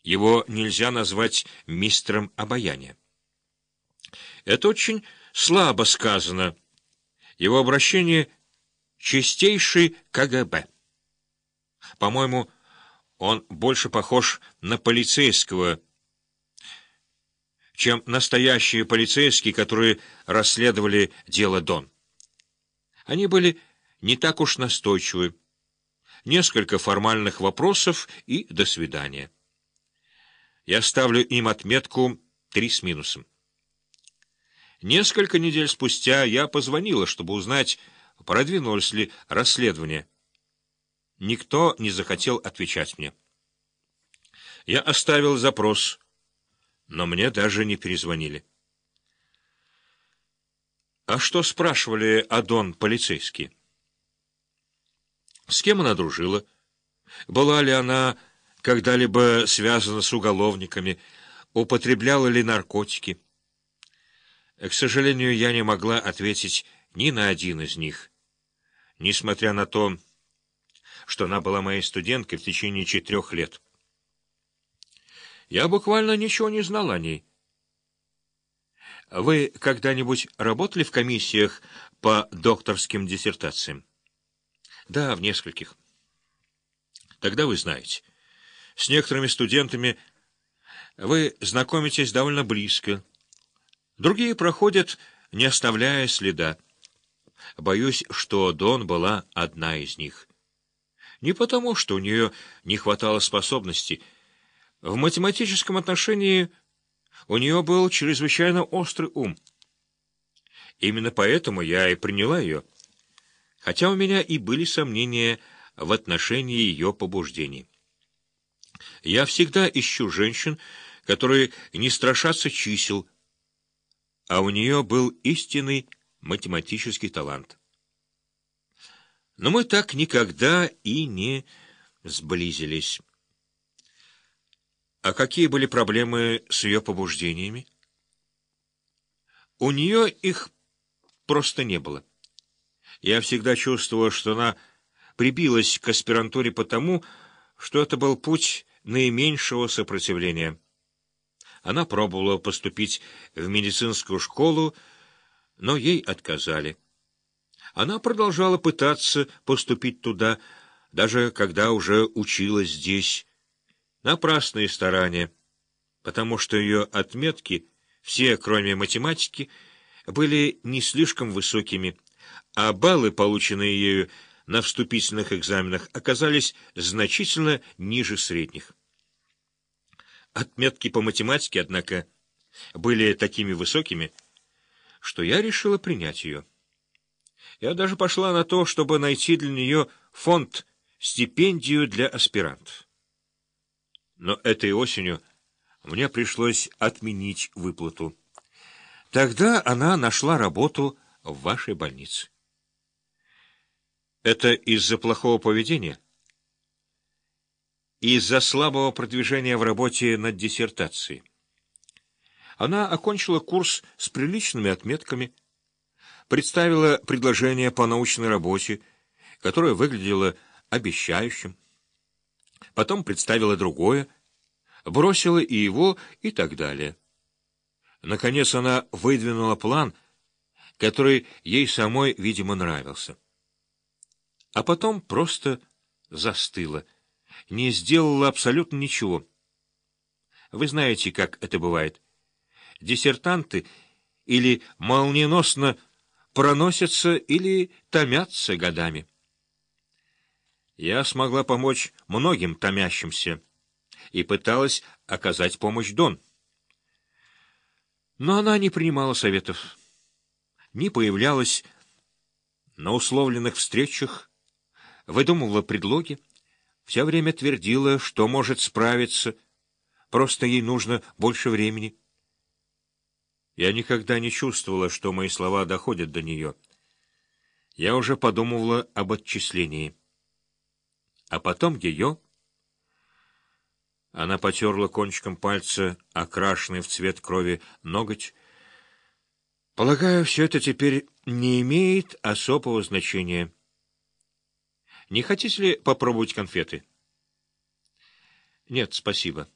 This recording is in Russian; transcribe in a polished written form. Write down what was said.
Его нельзя назвать мистером обаяния. Это очень слабо сказано. Его обращение — чистейший КГБ. По-моему, он больше похож на полицейского, чем настоящие полицейские, которые расследовали дело Дон. Они были не так уж настойчивы. Несколько формальных вопросов и до свидания. Я ставлю им отметку 3 с минусом. Несколько недель спустя я позвонила, чтобы узнать, продвинулось ли расследование. Никто не захотел отвечать мне. Я оставил запрос, но мне даже не перезвонили. А что спрашивали о Дон полицейские? С кем она дружила? Была ли она когда-либо связана с уголовниками? Употребляла ли наркотики? К сожалению, я не могла ответить ни на один из них, несмотря на то, что она была моей студенткой в течение 4 лет. Я буквально ничего не знал о ней. Вы когда-нибудь работали в комиссиях по докторским диссертациям? Да, в нескольких. Тогда вы знаете. С некоторыми студентами вы знакомитесь довольно близко. Другие проходят, не оставляя следа. Боюсь, что Дон была одна из них. Не потому, что у нее не хватало способностей. В математическом отношении у нее был чрезвычайно острый ум. Именно поэтому я и приняла ее, хотя у меня и были сомнения в отношении ее побуждений. Я всегда ищу женщин, которые не страшатся чисел, а у нее был истинный математический талант. Но мы так никогда и не сблизились. А какие были проблемы с ее побуждениями? У нее их просто не было. Я всегда чувствовала, что она прибилась к аспирантуре потому, что это был путь наименьшего сопротивления. Она пробовала поступить в медицинскую школу, но ей отказали. Она продолжала пытаться поступить туда, даже когда уже училась здесь. Напрасные старания, потому что ее отметки, все, кроме математики, были не слишком высокими, а баллы, полученные ею на вступительных экзаменах, оказались значительно ниже средних. Отметки по математике, однако, были такими высокими, что я решила принять ее. Я даже пошла на то, чтобы найти для нее фонд, стипендию для аспирантов. Но этой осенью мне пришлось отменить выплату. Тогда она нашла работу в вашей больнице. Это из-за плохого поведения? Из-за слабого продвижения в работе над диссертацией. Она окончила курс с приличными отметками, представила предложение по научной работе, которое выглядело обещающим. Потом представила другое, бросила и его, и так далее. Наконец она выдвинула план, который ей самой, видимо, нравился. А потом просто застыла, не сделала абсолютно ничего. Вы знаете, как это бывает. Диссертанты или молниеносно проносятся, или томятся годами. Я смогла помочь многим томящимся и пыталась оказать помощь Дон. Но она не принимала советов, не появлялась на условленных встречах, выдумывала предлоги, все время твердила, что может справиться, просто ей нужно больше времени. Я никогда не чувствовала, что мои слова доходят до нее. Я уже подумывала об отчислении. А потом ее... Она потерла кончиком пальца, окрашенный в цвет крови ноготь. Полагаю, все это теперь не имеет особого значения. Не хотите ли попробовать конфеты? Нет, спасибо.